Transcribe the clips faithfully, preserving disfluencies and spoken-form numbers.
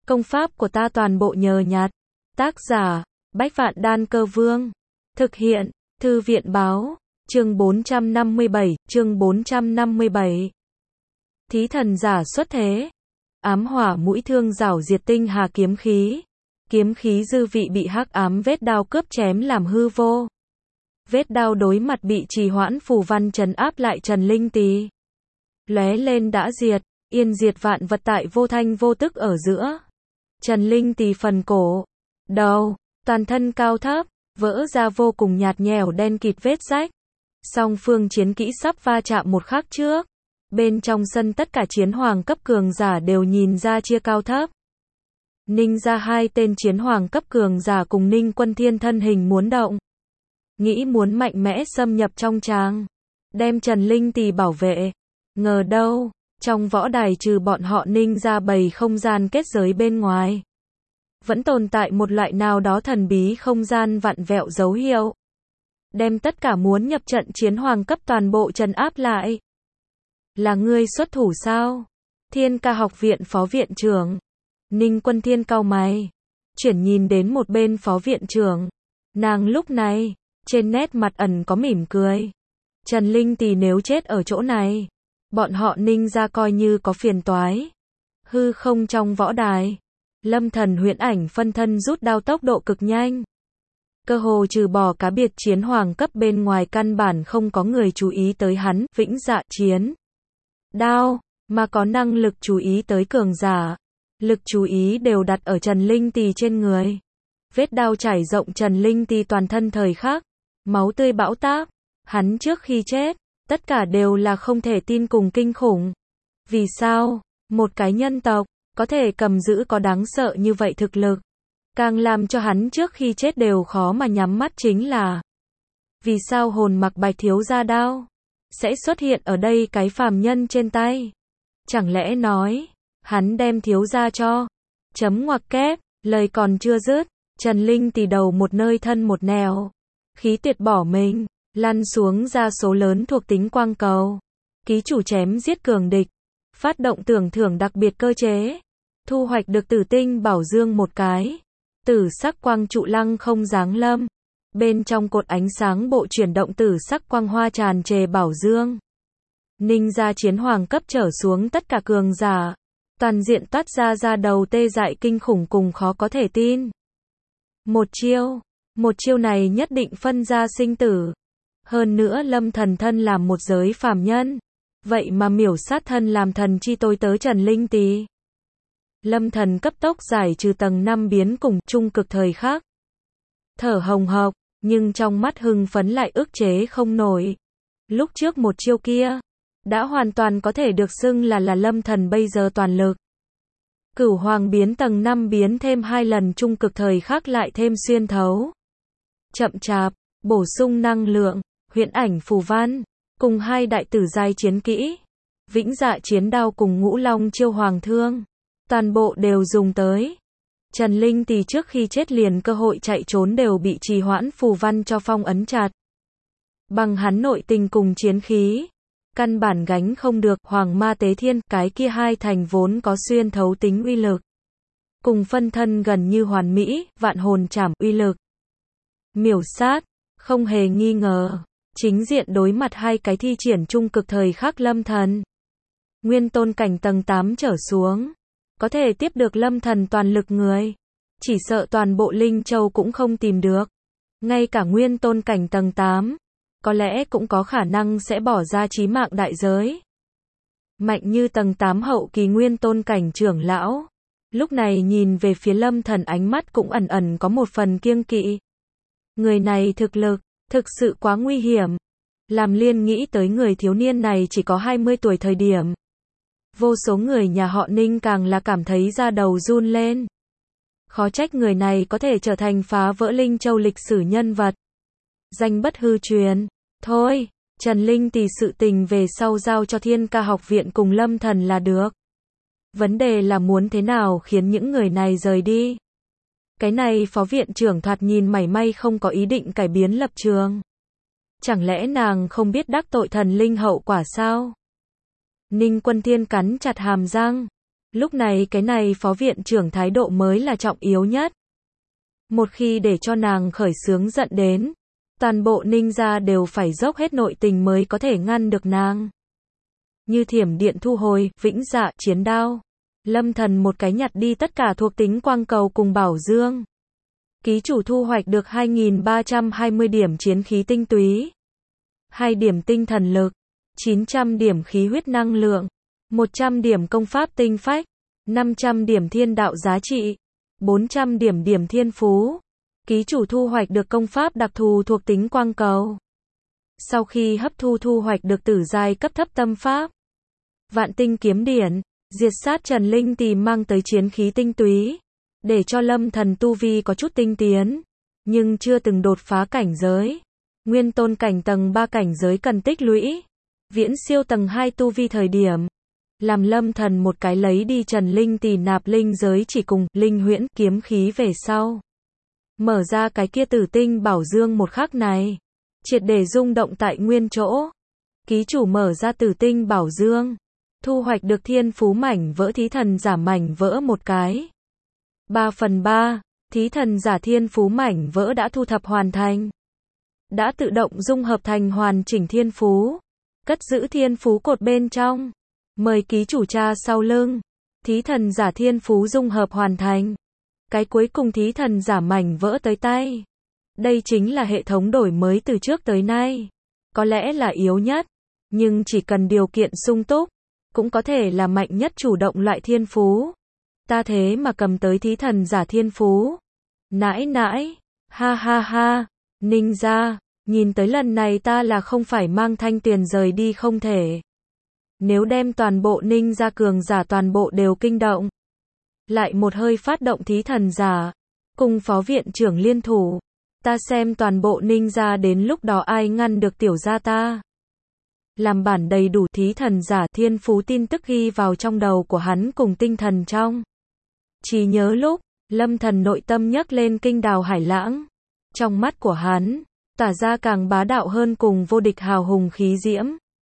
Công pháp của ta toàn bộ nhờ nhặt. Tác giả, Bách Vạn Đan Cơ Vương. Thực hiện, Thư viện Báo. Chương bốn trăm năm mươi bảy, chương bốn trăm năm mươi bảy. Thí thần giả xuất thế. Ám hỏa mũi thương rảo diệt tinh hà kiếm khí. Kiếm khí dư vị bị hắc ám vết đao cướp chém làm hư vô. Vết đao đối mặt bị trì hoãn phù văn trấn áp lại Trần Linh Tý. Lóe lên đã diệt, yên diệt vạn vật tại vô thanh vô tức ở giữa. Trần Linh Tý phần cổ, đầu, toàn thân cao thấp, vỡ ra vô cùng nhạt nhẽo đen kịt vết rách. Song phương chiến kỹ sắp va chạm một khắc trước. Bên trong sân tất cả chiến hoàng cấp cường giả đều nhìn ra chia cao thấp. Ninh ra hai tên chiến hoàng cấp cường giả cùng Ninh Quân Thiên thân hình muốn động. Nghĩ muốn mạnh mẽ xâm nhập trong tràng. Đem Trần Linh Tý bảo vệ. Ngờ đâu, trong võ đài trừ bọn họ Ninh ra bầy không gian kết giới bên ngoài. Vẫn tồn tại một loại nào đó thần bí không gian vặn vẹo dấu hiệu. Đem tất cả muốn nhập trận chiến hoàng cấp toàn bộ trấn áp lại. Là ngươi xuất thủ sao? Thiên Ca học viện phó viện trưởng. Ninh Quân Thiên cau mày. Chuyển nhìn đến một bên phó viện trưởng. Nàng lúc này, trên nét mặt ẩn có mỉm cười. Trần Linh Tý nếu chết ở chỗ này, bọn họ Ninh ra coi như có phiền toái. Hư không trong võ đài. Lâm Thần huyễn ảnh phân thân rút đao tốc độ cực nhanh. Cơ hồ trừ bỏ cá biệt chiến hoàng cấp bên ngoài căn bản không có người chú ý tới hắn, vĩnh dạ chiến. Đao, mà có năng lực chú ý tới cường giả. Lực chú ý đều đặt ở Trần Linh Tý trên người. Vết đao trải rộng Trần Linh Tý toàn thân thời khắc. Máu tươi bão táp. Hắn trước khi chết, tất cả đều là không thể tin cùng kinh khủng. Vì sao, một cái nhân tộc, có thể cầm giữ có đáng sợ như vậy thực lực. Càng làm cho hắn trước khi chết đều khó mà nhắm mắt chính là. Vì sao hồn mặc bạch thiếu gia đao sẽ xuất hiện ở đây cái phàm nhân trên tay? Chẳng lẽ nói, hắn đem thiếu gia cho. Chấm ngoặc kép, lời còn chưa dứt, Trần Linh Tý đầu một nơi thân một nẻo. Khí tuyệt bỏ mình, lăn xuống ra số lớn thuộc tính quang cầu. Ký chủ chém giết cường địch. Phát động tưởng thưởng đặc biệt cơ chế. Thu hoạch được tử tinh bảo dương một cái. Tử sắc quang trụ lăng không giáng lâm. Bên trong cột ánh sáng bộ chuyển động tử sắc quang hoa tràn trề bảo dương. Ninh ra chiến hoàng cấp trở xuống tất cả cường giả. Toàn diện toát ra ra đầu tê dại kinh khủng cùng khó có thể tin. Một chiêu. Một chiêu này nhất định phân ra sinh tử. Hơn nữa Lâm Thần thân làm một giới phàm nhân. Vậy mà miểu sát thân làm thần chi tôi tớ Trần Linh Tý. Lâm Thần cấp tốc giải trừ tầng năm biến cùng trung cực thời khắc. Thở hồng hộc, nhưng trong mắt hưng phấn lại ức chế không nổi. Lúc trước một chiêu kia, đã hoàn toàn có thể được xưng là là Lâm Thần bây giờ toàn lực. Cửu hoàng biến tầng năm biến thêm hai lần trung cực thời khắc lại thêm xuyên thấu. Chậm chạp, bổ sung năng lượng, huyễn ảnh phù văn, cùng hai đại tử giai chiến kỹ. Vĩnh dạ chiến đao cùng ngũ long chiêu hoàng thương. Toàn bộ đều dùng tới. Trần Linh Tý trước khi chết liền cơ hội chạy trốn đều bị trì hoãn phù văn cho phong ấn chặt. Bằng hắn nội tình cùng chiến khí. Căn bản gánh không được Hoàng Ma Tế Thiên, cái kia hai thành vốn có xuyên thấu tính uy lực. Cùng phân thân gần như hoàn mỹ, vạn hồn trảm uy lực. Miểu sát, không hề nghi ngờ. Chính diện đối mặt hai cái thi triển trung cực thời khắc Lâm Thần. Nguyên tôn cảnh tầng tám trở xuống. Có thể tiếp được Lâm Thần toàn lực người. Chỉ sợ toàn bộ Linh Châu cũng không tìm được. Ngay cả nguyên tôn cảnh tầng tám. Có lẽ cũng có khả năng sẽ bỏ ra chí mạng đại giới. Mạnh như tầng tám hậu kỳ nguyên tôn cảnh trưởng lão. Lúc này nhìn về phía Lâm Thần ánh mắt cũng ẩn ẩn có một phần kiêng kỵ. Người này thực lực, thực sự quá nguy hiểm. Làm Liên nghĩ tới người thiếu niên này chỉ có hai mươi tuổi thời điểm. Vô số người nhà họ Ninh càng là cảm thấy da đầu run lên. Khó trách người này có thể trở thành phá vỡ Linh Châu lịch sử nhân vật. Danh bất hư truyền. Thôi, Trần Linh Tý sự tình về sau giao cho Thiên Ca học viện cùng Lâm Thần là được. Vấn đề là muốn thế nào khiến những người này rời đi. Cái này phó viện trưởng thoạt nhìn mảy may không có ý định cải biến lập trường. Chẳng lẽ nàng không biết đắc tội thần linh hậu quả sao? Ninh Quân Thiên cắn chặt hàm răng. Lúc này cái này phó viện trưởng thái độ mới là trọng yếu nhất. Một khi để cho nàng khởi xướng giận đến, toàn bộ Ninh gia đều phải dốc hết nội tình mới có thể ngăn được nàng. Như thiểm điện thu hồi, vĩnh dạ, chiến đao. Lâm Thần một cái nhặt đi tất cả thuộc tính quang cầu cùng bảo dương. Ký chủ thu hoạch được hai nghìn ba trăm hai mươi điểm chiến khí tinh túy, hai điểm tinh thần lực, chín trăm điểm khí huyết năng lượng, một trăm điểm công pháp tinh phách, năm trăm điểm thiên đạo giá trị, bốn trăm điểm điểm thiên phú. Ký chủ thu hoạch được công pháp đặc thù thuộc tính quang cầu. Sau khi hấp thu thu hoạch được tử giai cấp thấp tâm pháp, Vạn Tinh Kiếm Điển, diệt sát Trần Linh Tỳ mang tới chiến khí tinh túy, để cho Lâm Thần tu vi có chút tinh tiến, nhưng chưa từng đột phá cảnh giới. Nguyên tôn cảnh tầng ba cảnh giới cần tích lũy, viễn siêu tầng hai tu vi thời điểm, làm Lâm Thần một cái lấy đi Trần Linh Tỳ nạp linh giới chỉ cùng linh huyễn kiếm khí về sau. Mở ra cái kia tử tinh bảo dương một khắc này, triệt để rung động tại nguyên chỗ. Ký chủ mở ra tử tinh bảo dương, thu hoạch được thiên phú mảnh vỡ thí thần giả mảnh vỡ một cái. ba phần ba, thí thần giả thiên phú mảnh vỡ đã thu thập hoàn thành. Đã tự động dung hợp thành hoàn chỉnh thiên phú. Cất giữ thiên phú cột bên trong. Mời ký chủ tra sau lưng. Thí thần giả thiên phú dung hợp hoàn thành. Cái cuối cùng thí thần giả mảnh vỡ tới tay. Đây chính là hệ thống đổi mới từ trước tới nay. Có lẽ là yếu nhất, nhưng chỉ cần điều kiện sung túc, cũng có thể là mạnh nhất chủ động loại thiên phú. Ta thế mà cầm tới thí thần giả thiên phú. Nãi nãi, ha ha ha, Ninh gia, nhìn tới lần này ta là không phải mang thanh tuyền rời đi không thể. Nếu đem toàn bộ Ninh gia cường giả toàn bộ đều kinh động, lại một hơi phát động thí thần giả, cùng phó viện trưởng liên thủ, ta xem toàn bộ Ninh gia đến lúc đó ai ngăn được tiểu gia ta. Làm bản đầy đủ thí thần giả thiên phú tin tức ghi vào trong đầu của hắn cùng tinh thần trong trí nhớ lúc, Lâm Thần nội tâm nhấc lên kinh đào hải lãng. Trong mắt của hắn, tỏa ra càng bá đạo hơn cùng vô địch hào hùng khí diễm.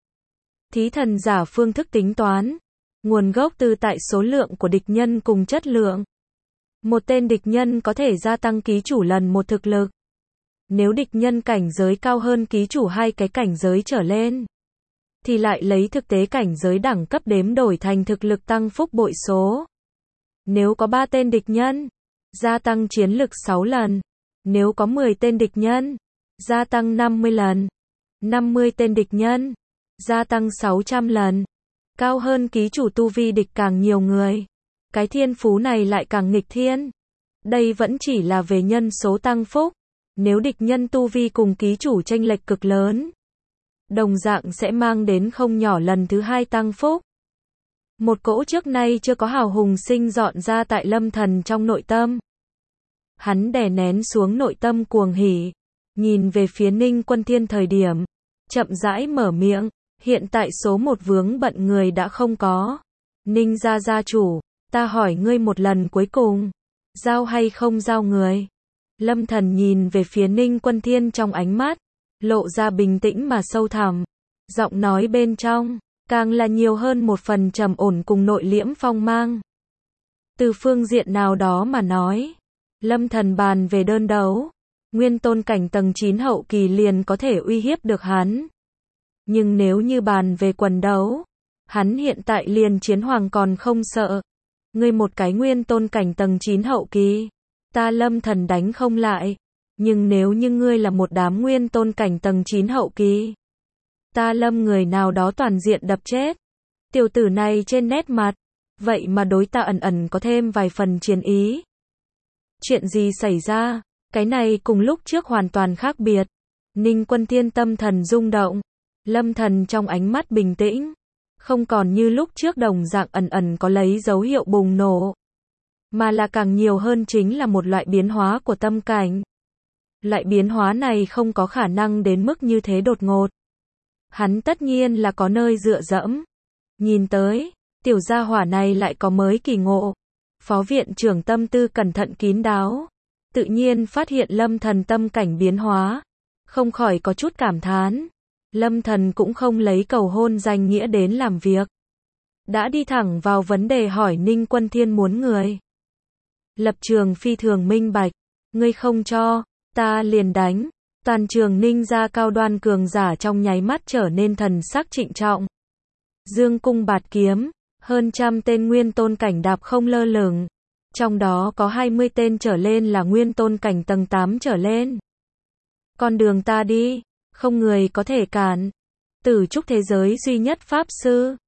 Thí thần giả phương thức tính toán, nguồn gốc từ tại số lượng của địch nhân cùng chất lượng. Một tên địch nhân có thể gia tăng ký chủ lần một thực lực. Nếu địch nhân cảnh giới cao hơn ký chủ hai cái cảnh giới trở lên, thì lại lấy thực tế cảnh giới đẳng cấp đếm đổi thành thực lực tăng phúc bội số. Nếu có ba tên địch nhân, gia tăng chiến lực sáu lần. Nếu có mười tên địch nhân, gia tăng năm mươi lần. năm mươi tên địch nhân, gia tăng sáu trăm lần. Cao hơn ký chủ tu vi địch càng nhiều người. Cái thiên phú này lại càng nghịch thiên. Đây vẫn chỉ là về nhân số tăng phúc. Nếu địch nhân tu vi cùng ký chủ chênh lệch cực lớn, đồng dạng sẽ mang đến không nhỏ lần thứ hai tăng phúc. Một cỗ trước nay chưa có hào hùng sinh dọn ra tại Lâm Thần trong nội tâm. Hắn đè nén xuống nội tâm cuồng hỉ, nhìn về phía Ninh Quân Thiên thời điểm, chậm rãi mở miệng, hiện tại số một vướng bận người đã không có. Ninh gia gia chủ, ta hỏi ngươi một lần cuối cùng, giao hay không giao người? Lâm Thần nhìn về phía Ninh Quân Thiên trong ánh mắt, lộ ra bình tĩnh mà sâu thẳm, giọng nói bên trong, càng là nhiều hơn một phần trầm ổn cùng nội liễm phong mang. Từ phương diện nào đó mà nói, Lâm Thần bàn về đơn đấu, nguyên tôn cảnh tầng chín hậu kỳ liền có thể uy hiếp được hắn. Nhưng nếu như bàn về quần đấu, hắn hiện tại liền chiến hoàng còn không sợ. Ngươi một cái nguyên tôn cảnh tầng chín hậu kỳ, ta Lâm Thần đánh không lại. Nhưng nếu như ngươi là một đám nguyên tôn cảnh tầng chín hậu kỳ, ta Lâm người nào đó toàn diện đập chết. Tiểu tử này trên nét mặt, vậy mà đối ta ẩn ẩn có thêm vài phần chiến ý. Chuyện gì xảy ra? Cái này cùng lúc trước hoàn toàn khác biệt. Ninh Quân Thiên tâm thần rung động. Lâm Thần trong ánh mắt bình tĩnh. Không còn như lúc trước đồng dạng ẩn ẩn có lấy dấu hiệu bùng nổ. Mà là càng nhiều hơn chính là một loại biến hóa của tâm cảnh. Loại biến hóa này không có khả năng đến mức như thế đột ngột. Hắn tất nhiên là có nơi dựa dẫm. Nhìn tới, tiểu gia hỏa này lại có mới kỳ ngộ. Phó viện trưởng tâm tư cẩn thận kín đáo, tự nhiên phát hiện Lâm Thần tâm cảnh biến hóa, không khỏi có chút cảm thán. Lâm Thần cũng không lấy cầu hôn danh nghĩa đến làm việc. đã đi thẳng vào vấn đề hỏi Ninh Quân Thiên muốn người. Lập trường phi thường minh bạch, ngươi không cho, ta liền đánh. Toàn trường Ninh gia cao đoan cường giả trong nháy mắt trở nên thần sắc trịnh trọng. Dương cung bạt kiếm, hơn trăm tên nguyên tôn cảnh đạp không lơ lửng, trong đó có hai mươi tên trở lên là nguyên tôn cảnh tầng tám trở lên. Con đường ta đi, không người có thể cản. Tử trúc thế giới duy nhất pháp sư,